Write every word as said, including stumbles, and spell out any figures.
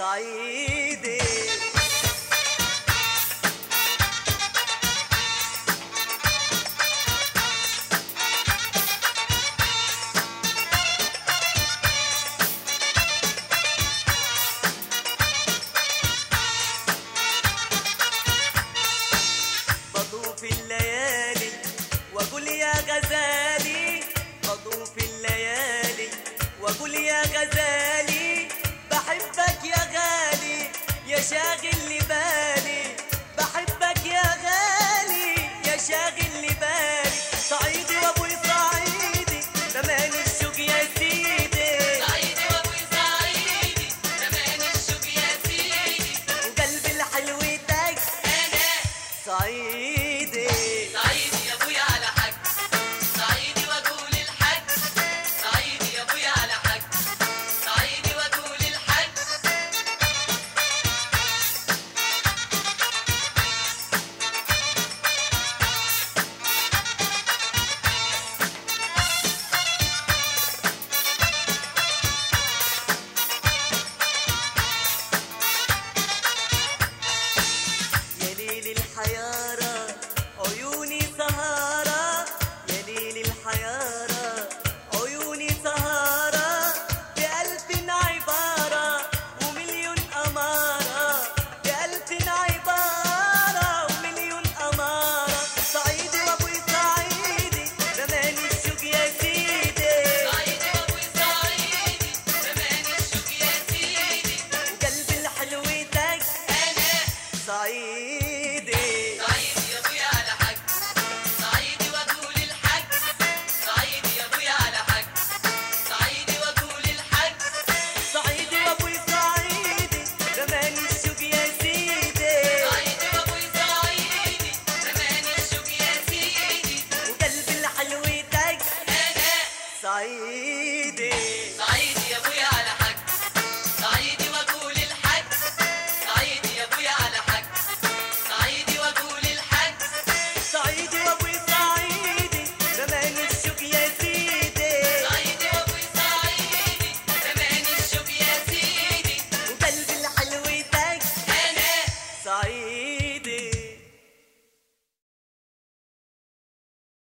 صعيدي. بطوف الليالي واقول يا غزالي، بطوف الليالي واقول يا غزالي، بحبك يا غالي يا شاغل لي بالي، بحبك يا غالي يا شاغل لي بالي. صعيدي وابوي صعيدي زمان الشوق يا سيدي، صعيدي وابوي صعيدي زمان الشوق يا سيدي، وقلبي الحلو دق انا صعيدي. صعيدي يا ابويا على حق، صعيدي واقول الحق، صعيدي يا ابويا على حق، صعيدي واقول الحق. يا ليل الحيارة عيوني سهارة، يا ليل الحيارة عيوني سهارة، بألف عبارة ومليون أمارة، بألف عبارة ومليون أمارة. صعيدي وأبوي صعيدي زمان الشوق يا سيدي، صعيدي وابوي صعيدي زمان الشوق يا سيدي، وقلبي الحلو دق انا صعيدي. صعيدي يا ابويا على حق، صعيدي واقول الحق، صعيدي يا ابويا على حق، صعيدي واقول الحق. صعيدي وابوي صعيدي زمان الشوق يا سيدي، صعيدي وابوي صعيدي زمان الشوق يا سيدي، وقلبي الحلو دق انا صعيدي. صعيدي